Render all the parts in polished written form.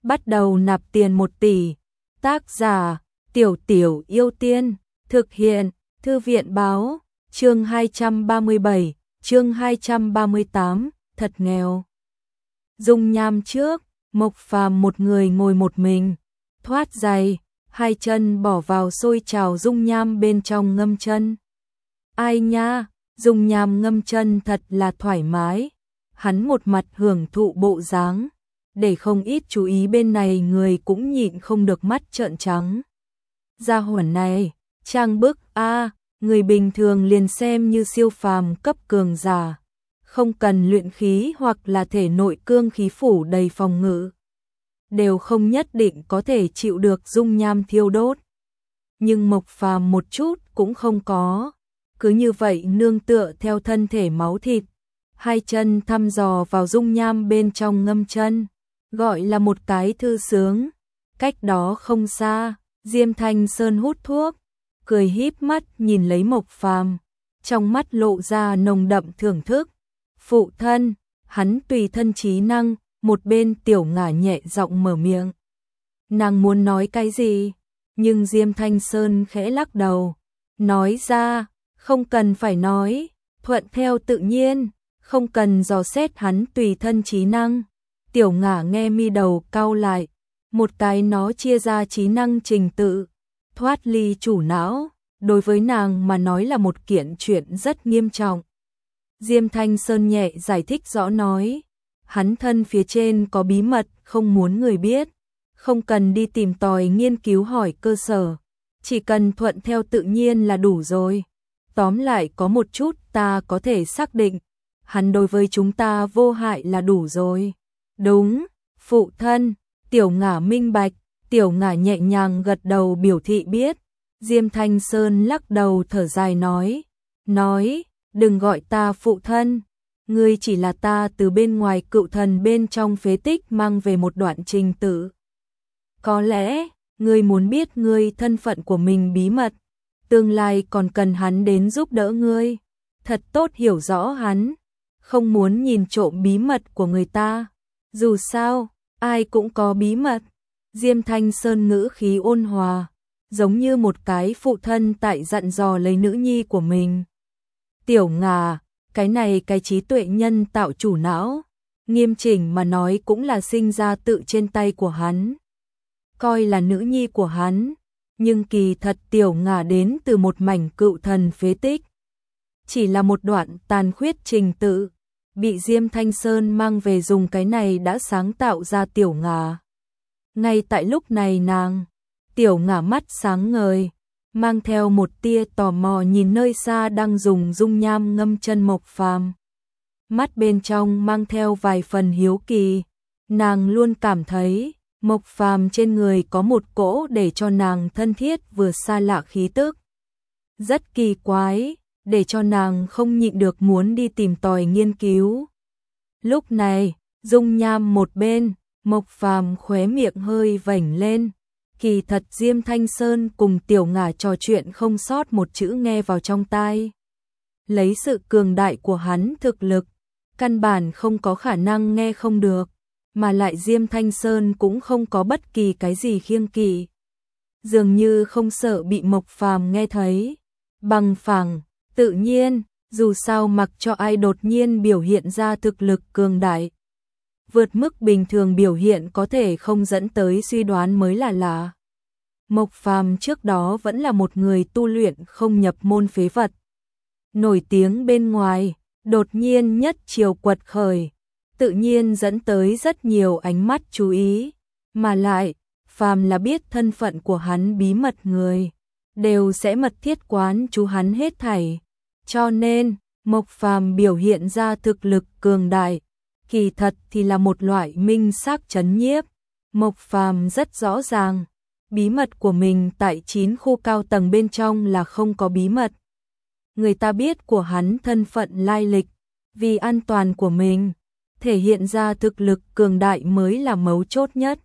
bắt đầu nạp tiền 1 tỷ. Tác giả Tiểu Tiểu Yêu Tiên. Thực hiện Thư viện Báo. Chương 237, chương 238, thật nghèo. Dung nham trước, Mộc Phàm một người ngồi một mình, thoát giày, hai chân bỏ vào sôi trào dung nham bên trong ngâm chân. Ai nha, dung nham ngâm chân thật là thoải mái. Hắn một mặt hưởng thụ bộ dáng, để không ít chú ý bên này người cũng nhịn không được mắt trợn trắng. Gia hỏa này, trang bức a, người bình thường liền xem như siêu phàm cấp cường giả, không cần luyện khí hoặc là thể nội cương khí phủ đầy phòng ngự, đều không nhất định có thể chịu được dung nham thiêu đốt. Nhưng Mộc Phàm một chút cũng không có, cứ như vậy nương tựa theo thân thể máu thịt, hai chân thăm dò vào dung nham bên trong ngâm chân, gọi là một cái thư sướng. Cách đó không xa, Diêm Thanh Sơn hút thuốc, cười híp mắt nhìn lấy Mộc Phàm, trong mắt lộ ra nồng đậm thưởng thức. Phụ thân, hắn tùy thân trí năng, một bên Tiểu Ngả nhẹ giọng mở miệng. Nàng muốn nói cái gì, nhưng Diêm Thanh Sơn khẽ lắc đầu, nói ra, không cần phải nói, thuận theo tự nhiên, không cần dò xét hắn tùy thân trí năng. Tiểu Ngả nghe mi đầu cau lại, một cái nó chia ra trí năng trình tự, thoát ly chủ não, đối với nàng mà nói là một kiện chuyện rất nghiêm trọng. Diêm Thanh Sơn nhẹ giải thích rõ nói, hắn thân phía trên có bí mật không muốn người biết, không cần đi tìm tòi nghiên cứu hỏi cơ sở, chỉ cần thuận theo tự nhiên là đủ rồi. Tóm lại có một chút ta có thể xác định, hắn đối với chúng ta vô hại là đủ rồi. Đúng, phụ thân. Tiểu Ngả minh bạch, Tiểu Ngả nhẹ nhàng gật đầu biểu thị biết. Diêm Thanh Sơn lắc đầu thở dài nói, đừng gọi ta phụ thân, ngươi chỉ là ta từ bên ngoài cựu thần bên trong phế tích mang về một đoạn trình tự. Có lẽ, ngươi muốn biết ngươi thân phận của mình bí mật, tương lai còn cần hắn đến giúp đỡ ngươi, thật tốt hiểu rõ hắn, không muốn nhìn trộm bí mật của người ta, dù sao, ai cũng có bí mật. Diêm Thanh Sơn ngữ khí ôn hòa, giống như một cái phụ thân tại dặn dò lấy nữ nhi của mình. Tiểu Ngà, cái này cái trí tuệ nhân tạo chủ não, nghiêm chỉnh mà nói cũng là sinh ra tự trên tay của hắn, coi là nữ nhi của hắn, nhưng kỳ thật Tiểu Ngà đến từ một mảnh cựu thần phế tích, chỉ là một đoạn tàn khuyết trình tự, bị Diêm Thanh Sơn mang về dùng cái này đã sáng tạo ra Tiểu Ngà. Ngay tại lúc này Tiểu Ngà mắt sáng ngời, mang theo một tia tò mò nhìn nơi xa đang dùng dung nham ngâm chân Mộc Phàm. Mắt bên trong mang theo vài phần hiếu kỳ, nàng luôn cảm thấy Mộc Phàm trên người có một cỗ để cho nàng thân thiết vừa xa lạ khí tức. Rất kỳ quái, để cho nàng không nhịn được muốn đi tìm tòi nghiên cứu. Lúc này, dung nham một bên, Mộc Phàm khóe miệng hơi vểnh lên. Kỳ thật Diêm Thanh Sơn cùng Tiểu Ngà trò chuyện không sót một chữ nghe vào trong tai. Lấy sự cường đại của hắn thực lực, căn bản không có khả năng nghe không được, mà lại Diêm Thanh Sơn cũng không có bất kỳ cái gì kiêng kỵ. Dường như không sợ bị Mộc Phàm nghe thấy, bằng phẳng, tự nhiên, dù sao mặc cho ai đột nhiên biểu hiện ra thực lực cường đại, vượt mức bình thường biểu hiện có thể không dẫn tới suy đoán mới là lạ. Mộc Phàm trước đó vẫn là một người tu luyện không nhập môn phế vật, nổi tiếng bên ngoài, đột nhiên nhất chiều quật khởi, tự nhiên dẫn tới rất nhiều ánh mắt chú ý, mà lại, phàm là biết thân phận của hắn bí mật người, đều sẽ mật thiết quán chú hắn hết thảy. Cho nên, Mộc Phàm biểu hiện ra thực lực cường đại, kỳ thật thì là một loại minh xác chấn nhiếp. Mộc Phàm rất rõ ràng, bí mật của mình tại 9 khu cao tầng bên trong là không có bí mật. Người ta biết của hắn thân phận lai lịch, vì an toàn của mình, thể hiện ra thực lực cường đại mới là mấu chốt nhất.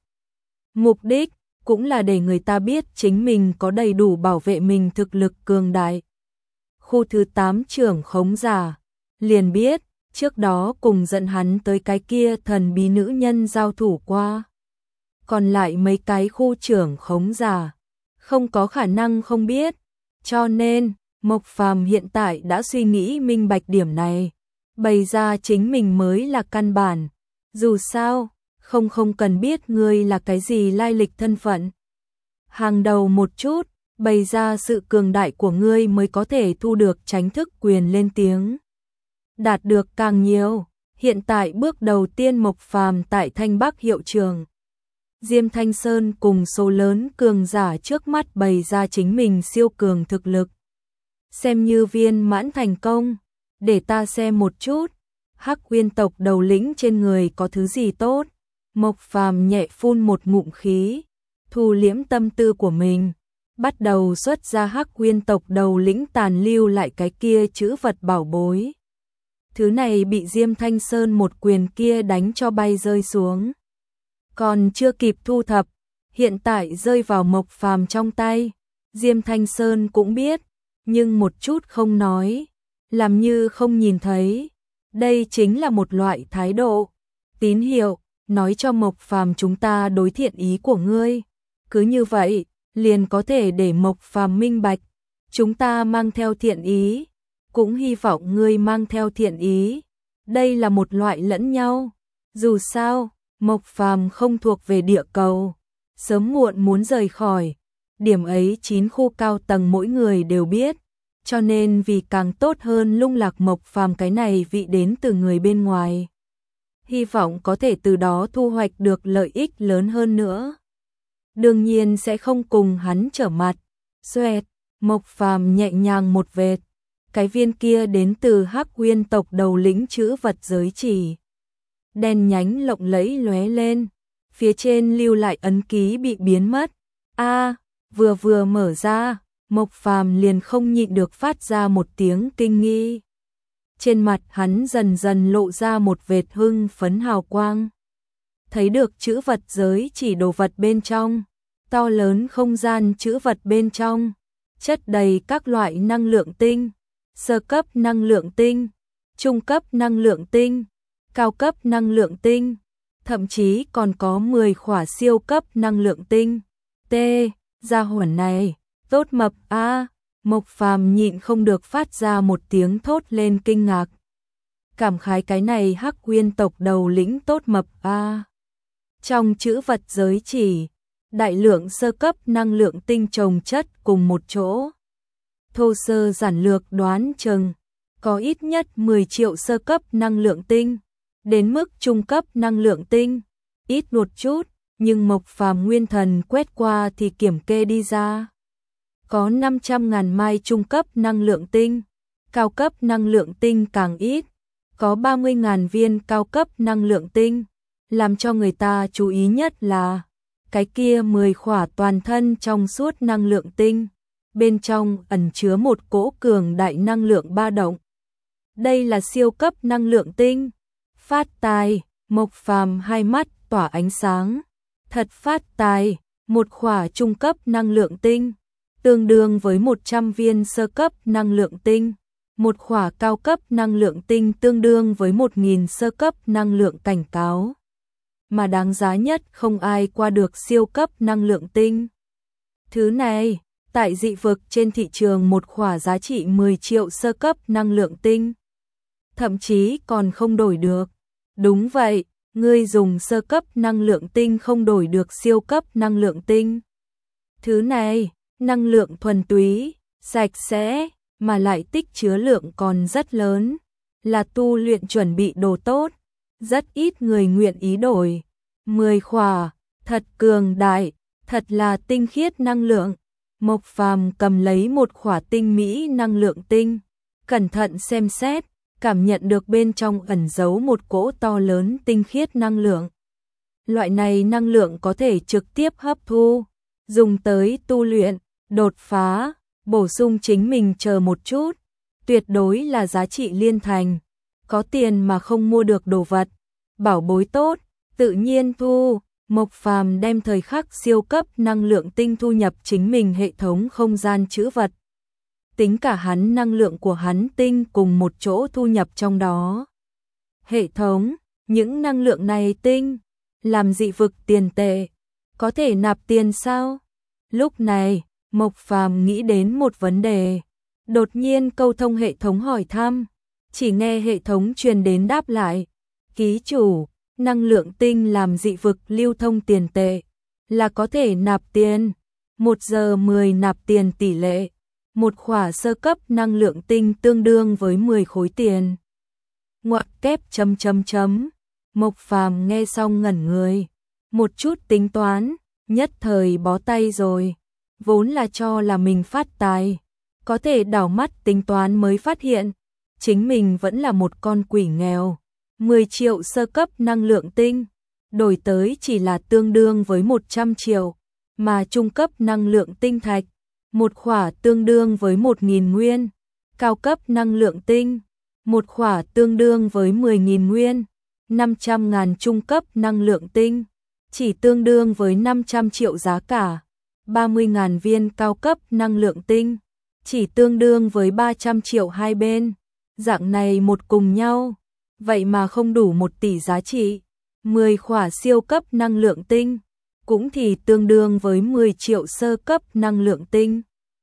Mục đích cũng là để người ta biết chính mình có đầy đủ bảo vệ mình thực lực cường đại. Khu thứ 8 trưởng khống giả liền biết, trước đó cùng dẫn hắn tới cái kia thần bí nữ nhân giao thủ qua. còn lại mấy cái khu trưởng khống giả, không có khả năng không biết. Cho nên, Mộc Phàm hiện tại đã suy nghĩ minh bạch điểm này, bày ra chính mình mới là căn bản. Dù sao, không cần biết ngươi là cái gì lai lịch thân phận. Hàng đầu một chút, bày ra sự cường đại của ngươi mới có thể thu được chính thức quyền lên tiếng. Đạt được càng nhiều, hiện tại bước đầu tiên Mộc Phàm tại Thanh Bắc hiệu trường. Diêm Thanh Sơn cùng số lớn cường giả trước mắt bày ra chính mình siêu cường thực lực. Xem như viên mãn thành công, để ta xem một chút, Hắc Uyên tộc đầu lĩnh trên người có thứ gì tốt. Mộc Phàm nhẹ phun một ngụm khí, thu liễm tâm tư của mình, bắt đầu xuất ra Hắc Uyên tộc đầu lĩnh tàn lưu lại cái kia chữ vật bảo bối. Thứ này bị Diêm Thanh Sơn một quyền kia đánh cho bay rơi xuống. Còn chưa kịp thu thập, hiện tại rơi vào Mộc Phàm trong tay. Diêm Thanh Sơn cũng biết, nhưng một chút không nói, làm như không nhìn thấy. Đây chính là một loại thái độ, tín hiệu, nói cho Mộc Phàm chúng ta đối thiện ý của ngươi. Cứ như vậy, liền có thể để Mộc Phàm minh bạch, chúng ta mang theo thiện ý, cũng hy vọng ngươi mang theo thiện ý. Đây là một loại lẫn nhau. Dù sao, Mộc Phàm không thuộc về địa cầu, sớm muộn muốn rời khỏi. Điểm ấy 9 khu cao tầng mỗi người đều biết, cho nên vì càng tốt hơn lung lạc Mộc Phàm cái này vị đến từ người bên ngoài, hy vọng có thể từ đó thu hoạch được lợi ích lớn hơn nữa. Đương nhiên sẽ không cùng hắn trở mặt. Xoẹt, Mộc Phàm nhẹ nhàng một vệt, cái viên kia đến từ Hắc Uyên tộc đầu lĩnh chữ vật giới chỉ. Đen nhánh lộng lẫy lóe lên, phía trên lưu lại ấn ký bị biến mất. Vừa mở ra, Mộc Phàm liền không nhịn được phát ra một tiếng kinh nghi. Trên mặt hắn dần dần lộ ra một vệt hưng phấn hào quang. Thấy được chữ vật giới chỉ đồ vật bên trong, to lớn không gian chữ vật bên trong, chất đầy các loại năng lượng tinh, sơ cấp năng lượng tinh, trung cấp năng lượng tinh, cao cấp năng lượng tinh, thậm chí còn có 10 khỏa siêu cấp năng lượng tinh. Gia hỏa này, tốt mập a. Mộc Phàm nhịn không được phát ra một tiếng thốt lên kinh ngạc. Cảm khái cái này Hắc Uyên tộc đầu lĩnh tốt mập a. Trong chữ vật giới chỉ, đại lượng sơ cấp năng lượng tinh chồng chất cùng một chỗ. Thô sơ giản lược đoán chừng, có ít nhất 10 triệu sơ cấp năng lượng tinh, đến mức trung cấp năng lượng tinh, ít một chút, nhưng Mộc Phàm nguyên thần quét qua thì kiểm kê đi ra. Có 500.000 mai trung cấp năng lượng tinh, cao cấp năng lượng tinh càng ít, có 30.000 viên cao cấp năng lượng tinh. Làm cho người ta chú ý nhất là cái kia 10 khỏa toàn thân trong suốt năng lượng tinh, bên trong ẩn chứa một cỗ cường đại năng lượng ba động. Đây là siêu cấp năng lượng tinh. Phát tài, Mộc Phàm hai mắt tỏa ánh sáng. Thật phát tài, một khỏa trung cấp năng lượng tinh, tương đương với 100 viên sơ cấp năng lượng tinh. Một khỏa cao cấp năng lượng tinh tương đương với 1.000 sơ cấp năng lượng cảnh cáo. Mà đáng giá nhất không ai qua được siêu cấp năng lượng tinh. Thứ này, tại dị vực trên thị trường một khỏa giá trị 10 triệu sơ cấp năng lượng tinh. Thậm chí còn không đổi được. Đúng vậy, ngươi dùng sơ cấp năng lượng tinh không đổi được siêu cấp năng lượng tinh. Thứ này, năng lượng thuần túy, sạch sẽ, mà lại tích chứa lượng còn rất lớn, là tu luyện chuẩn bị đồ tốt, rất ít người nguyện ý đổi. 10 khỏa, thật cường đại, thật là tinh khiết năng lượng. Mộc Phàm cầm lấy một khỏa tinh mỹ năng lượng tinh, cẩn thận xem xét, cảm nhận được bên trong ẩn giấu một cỗ to lớn tinh khiết năng lượng. Loại này năng lượng có thể trực tiếp hấp thu, dùng tới tu luyện, đột phá, bổ sung chính mình chờ một chút, tuyệt đối là giá trị liên thành. Có tiền mà không mua được đồ vật, bảo bối tốt, tự nhiên thu. Mộc Phàm đem thời khắc siêu cấp năng lượng tinh thu nhập chính mình hệ thống không gian trữ vật. Tính cả hắn năng lượng của hắn tinh cùng một chỗ thu nhập trong đó. Hệ thống, những năng lượng này tinh, làm dị vực tiền tệ, có thể nạp tiền sao? Lúc này, Mộc Phàm nghĩ đến một vấn đề. Đột nhiên câu thông hệ thống hỏi thăm, chỉ nghe hệ thống truyền đến đáp lại. Ký chủ, năng lượng tinh làm dị vực lưu thông tiền tệ, là có thể nạp tiền. 1 giờ 10 nạp tiền tỷ lệ. Một khỏa sơ cấp năng lượng tinh tương đương với 10 khối tiền. Ngoặc kép . Mộc Phàm nghe xong ngẩn người. Một chút tính toán, nhất thời bó tay rồi. Vốn là cho là mình phát tài. Có thể đảo mắt tính toán mới phát hiện. Chính mình vẫn là một con quỷ nghèo. 10 triệu sơ cấp năng lượng tinh. Đổi tới chỉ là tương đương với 100 triệu. Mà trung cấp năng lượng tinh thạch. Một khỏa tương đương với 1.000 nguyên. Cao cấp năng lượng tinh. Một khỏa tương đương với 10.000 nguyên. 500.000 trung cấp năng lượng tinh. Chỉ tương đương với 500 triệu giá cả. 30.000 viên cao cấp năng lượng tinh. Chỉ tương đương với 300 triệu hai bên. Dạng này một cùng nhau. Vậy mà không đủ 1 tỷ giá trị. 10 khỏa siêu cấp năng lượng tinh. Cũng thì tương đương với 10 triệu sơ cấp năng lượng tinh.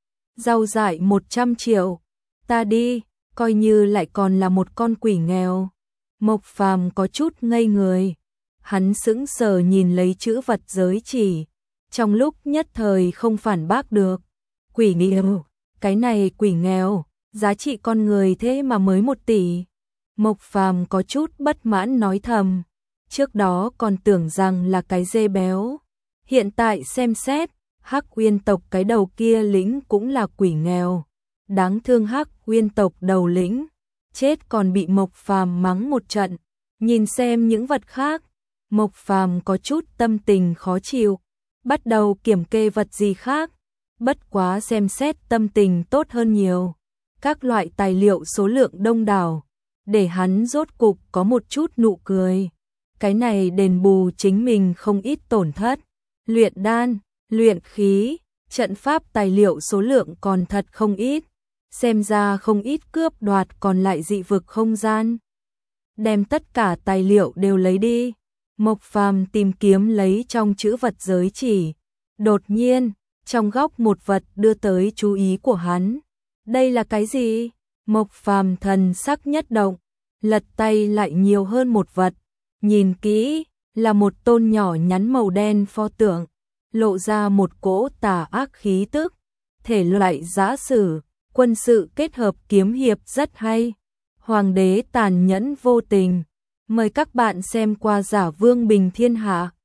Rau dại 100 triệu. Ta đi, coi như lại còn là một con quỷ nghèo. Mộc Phàm có chút ngây người. Hắn sững sờ nhìn lấy chữ vật giới chỉ. Trong lúc nhất thời không phản bác được. Quỷ nghèo, cái này quỷ nghèo, giá trị con người thế mà mới 1 tỷ. Mộc Phàm có chút bất mãn nói thầm. Trước đó còn tưởng rằng là cái dê béo. Hiện tại xem xét, Hắc Uyên tộc cái đầu kia lĩnh cũng là quỷ nghèo. Đáng thương Hắc Uyên tộc đầu lĩnh, chết còn bị Mộc Phàm mắng một trận. Nhìn xem những vật khác, Mộc Phàm có chút tâm tình khó chịu, bắt đầu kiểm kê vật gì khác. Bất quá xem xét tâm tình tốt hơn nhiều. Các loại tài liệu số lượng đông đảo, để hắn rốt cục có một chút nụ cười. Cái này đền bù chính mình không ít tổn thất. Luyện đan, luyện khí, trận pháp tài liệu số lượng còn thật không ít. Xem ra không ít cướp đoạt còn lại dị vực không gian. Đem tất cả tài liệu đều lấy đi. Mộc Phàm tìm kiếm lấy trong chữ vật giới chỉ. Đột nhiên, trong góc một vật đưa tới chú ý của hắn. Đây là cái gì? Mộc Phàm thần sắc nhất động, lật tay lại nhiều hơn một vật. Nhìn kỹ, là một tôn nhỏ nhắn màu đen pho tượng, lộ ra một cỗ tà ác khí tức. Thể loại giã sử, quân sự kết hợp kiếm hiệp rất hay. Hoàng đế tàn nhẫn vô tình. Mời các bạn xem qua Giả Vương Bình Thiên Hạ.